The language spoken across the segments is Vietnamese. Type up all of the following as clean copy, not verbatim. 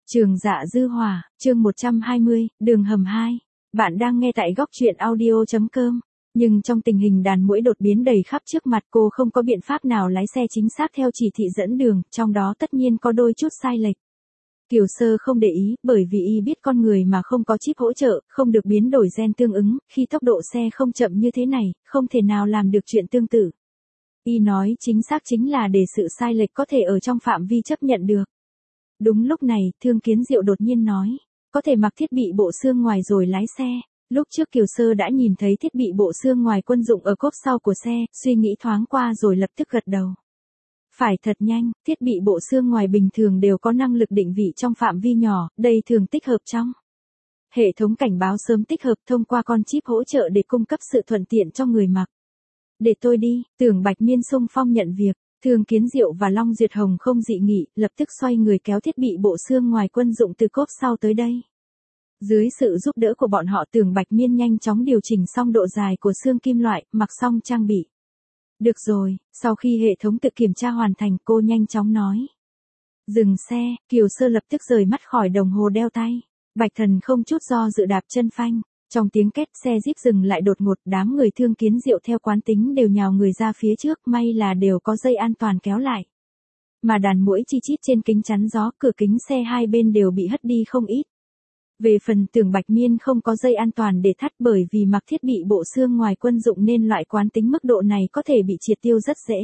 Trường Dạ Dư Hỏa, chương 120, đường hầm 2. Bạn đang nghe tại góc truyện audio.com. Nhưng trong tình hình đàn muỗi đột biến đầy khắp trước mặt, cô không có biện pháp nào lái xe chính xác theo chỉ thị dẫn đường, trong đó tất nhiên có đôi chút sai lệch. Kiều Sơ không để ý, bởi vì y biết con người mà không có chip hỗ trợ, không được biến đổi gen tương ứng, khi tốc độ xe không chậm như thế này, không thể nào làm được chuyện tương tự. Y nói chính xác chính là để sự sai lệch có thể ở trong phạm vi chấp nhận được. Đúng lúc này, Thương Kiến Diệu đột nhiên nói, có thể mặc thiết bị bộ xương ngoài rồi lái xe. Lúc trước Kiều Sơ đã nhìn thấy thiết bị bộ xương ngoài quân dụng ở cốp sau của xe, suy nghĩ thoáng qua rồi lập tức gật đầu. Phải thật nhanh, thiết bị bộ xương ngoài bình thường đều có năng lực định vị trong phạm vi nhỏ, đây thường tích hợp trong hệ thống cảnh báo sớm tích hợp thông qua con chip hỗ trợ để cung cấp sự thuận tiện cho người mặc. Để tôi đi, Tưởng Bạch Miên xung phong nhận việc. Thương Kiến Diệu và Long Duyệt Hồng không dị nghị, lập tức xoay người kéo thiết bị bộ xương ngoài quân dụng từ cốp sau tới đây. Dưới sự giúp đỡ của bọn họ, Tưởng Bạch Miên nhanh chóng điều chỉnh xong độ dài của xương kim loại, mặc xong trang bị. Được rồi, sau khi hệ thống tự kiểm tra hoàn thành, cô nhanh chóng nói. Dừng xe, Kiều Sơ lập tức rời mắt khỏi đồng hồ đeo tay. Bạch Thần không chút do dự đạp chân phanh. Trong tiếng két, xe Jeep dừng lại đột ngột, đám người Thương Kiến Diệu theo quán tính đều nhào người ra phía trước, may là đều có dây an toàn kéo lại. Mà đàn muỗi chi chít trên kính chắn gió, cửa kính xe hai bên đều bị hất đi không ít. Về phần Tưởng Bạch Miên không có dây an toàn để thắt, bởi vì mặc thiết bị bộ xương ngoài quân dụng nên loại quán tính mức độ này có thể bị triệt tiêu rất dễ.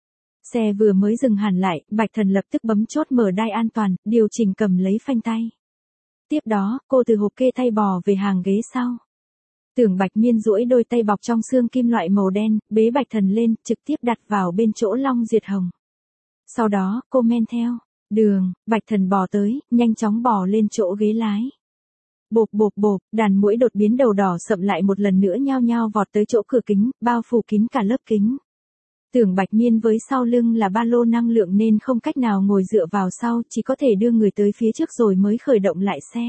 Xe vừa mới dừng hẳn lại, Bạch Thần lập tức bấm chốt mở đai an toàn, điều chỉnh cầm lấy phanh tay. Tiếp đó, cô từ hộp kê tay bò về hàng ghế sau. Tưởng Bạch Miên duỗi đôi tay bọc trong xương kim loại màu đen, bế Bạch Thần lên, trực tiếp đặt vào bên chỗ Long Duyệt Hồng. Sau đó, cô men theo đường, Bạch Thần bò tới, nhanh chóng bò lên chỗ ghế lái. Bộp bộp bộp, đàn muỗi đột biến đầu đỏ sậm lại một lần nữa nhao nhao vọt tới chỗ cửa kính, bao phủ kín cả lớp kính. Tưởng Bạch Miên với sau lưng là ba lô năng lượng nên không cách nào ngồi dựa vào sau, chỉ có thể đưa người tới phía trước rồi mới khởi động lại xe.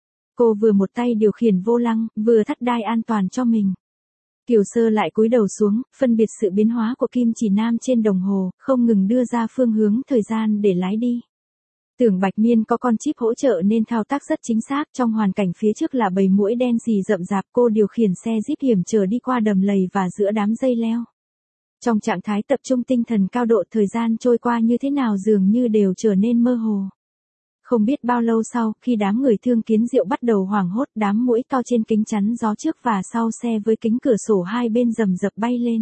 Cô vừa một tay điều khiển vô lăng, vừa thắt đai an toàn cho mình. Kiều Sơ lại cúi đầu xuống, phân biệt sự biến hóa của kim chỉ nam trên đồng hồ, không ngừng đưa ra phương hướng thời gian để lái đi. Tưởng Bạch Miên có con chip hỗ trợ nên thao tác rất chính xác, trong hoàn cảnh phía trước là bầy muỗi đen xì rậm rạp, cô điều khiển xe Jeep hiểm trở đi qua đầm lầy và giữa đám dây leo. Trong trạng thái tập trung tinh thần cao độ, thời gian trôi qua như thế nào dường như đều trở nên mơ hồ. Không biết bao lâu sau, khi đám người Thương Kiến Diệu bắt đầu hoảng hốt, đám muỗi to trên kính chắn gió trước và sau xe với kính cửa sổ hai bên rầm rập bay lên.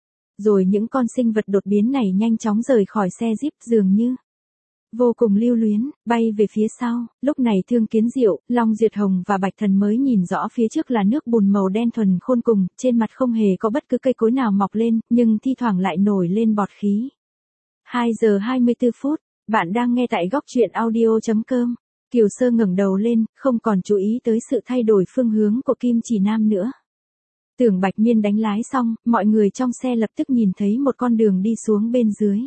Rồi những con sinh vật đột biến này nhanh chóng rời khỏi xe Jeep, dường như vô cùng lưu luyến, bay về phía sau. Lúc này Thương Kiến Diệu, Long Duyệt Hồng và Bạch Thần mới nhìn rõ phía trước là nước bùn màu đen thuần khôn cùng, trên mặt không hề có bất cứ cây cối nào mọc lên, nhưng thi thoảng lại nổi lên bọt khí. 2 giờ 24 phút, bạn đang nghe tại góc truyện audio.com. Kiều Sơ ngẩng đầu lên, không còn chú ý tới sự thay đổi phương hướng của kim chỉ nam nữa. Tưởng Bạch Miên đánh lái xong, mọi người trong xe lập tức nhìn thấy một con đường đi xuống bên dưới.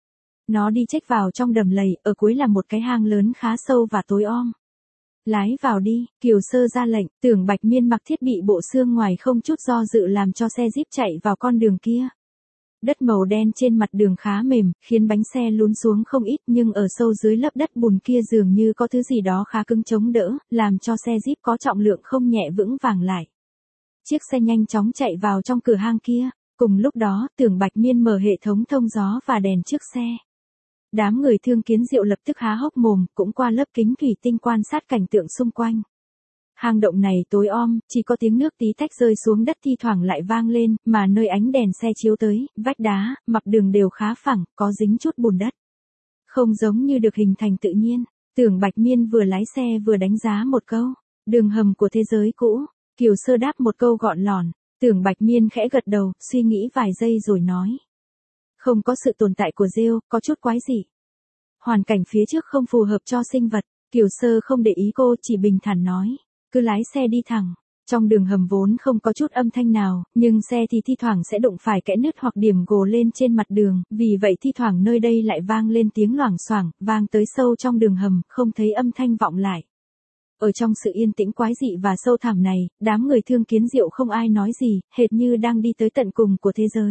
Nó đi chếch vào trong đầm lầy, ở cuối là một cái hang lớn khá sâu và tối om. Lái vào đi, Kiều Sơ ra lệnh. Tưởng Bạch Miên mặc thiết bị bộ xương ngoài không chút do dự làm cho xe Jeep chạy vào con đường kia. Đất màu đen trên mặt đường khá mềm, khiến bánh xe lún xuống không ít, nhưng ở sâu dưới lớp đất bùn kia dường như có thứ gì đó khá cứng chống đỡ, làm cho xe Jeep có trọng lượng không nhẹ vững vàng lại. Chiếc xe nhanh chóng chạy vào trong cửa hang kia. Cùng lúc đó, Tưởng Bạch Miên mở hệ thống thông gió và đèn trước xe. Đám người Thương Kiến Diệu lập tức há hốc mồm, cũng qua lớp kính thủy tinh quan sát cảnh tượng xung quanh. Hang động này tối om, chỉ có tiếng nước tí tách rơi xuống đất thi thoảng lại vang lên, mà nơi ánh đèn xe chiếu tới, vách đá, mặt đường đều khá phẳng, có dính chút bùn đất. Không giống như được hình thành tự nhiên. Tưởng Bạch Miên vừa lái xe vừa đánh giá một câu. Đường hầm của thế giới cũ. Kiều Sơ đáp một câu gọn lỏn. Tưởng Bạch Miên khẽ gật đầu, suy nghĩ vài giây rồi nói. Không có sự tồn tại của rêu, có chút quái dị. Hoàn cảnh phía trước không phù hợp cho sinh vật. Kiều Sơ không để ý cô, chỉ bình thản nói. Cứ lái xe đi thẳng. Trong đường hầm vốn không có chút âm thanh nào, nhưng xe thì thi thoảng sẽ đụng phải kẽ nứt hoặc điểm gồ lên trên mặt đường, vì vậy thi thoảng nơi đây lại vang lên tiếng loảng xoảng, vang tới sâu trong đường hầm, không thấy âm thanh vọng lại. Ở trong sự yên tĩnh quái dị và sâu thẳm này, đám người Thương Kiến Diệu không ai nói gì, hệt như đang đi tới tận cùng của thế giới.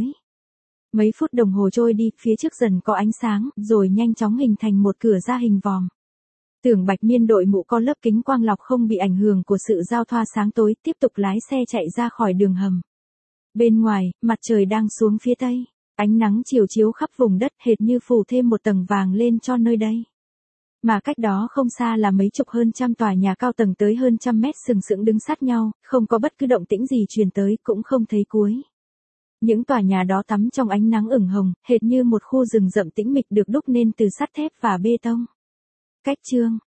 Mấy phút đồng hồ trôi đi, phía trước dần có ánh sáng, rồi nhanh chóng hình thành một cửa ra hình vòm. Tưởng Bạch Miên đội mũ có lớp kính quang lọc không bị ảnh hưởng của sự giao thoa sáng tối, tiếp tục lái xe chạy ra khỏi đường hầm. Bên ngoài, mặt trời đang xuống phía tây. Ánh nắng chiều chiếu khắp vùng đất hệt như phủ thêm một tầng vàng lên cho nơi đây. Mà cách đó không xa là mấy chục hơn trăm tòa nhà cao tầng tới hơn trăm mét sừng sững đứng sát nhau, không có bất cứ động tĩnh gì truyền tới, cũng không thấy cuối. Những tòa nhà đó tắm trong ánh nắng ửng hồng, hệt như một khu rừng rậm tĩnh mịch được đúc nên từ sắt thép và bê tông. Cách chương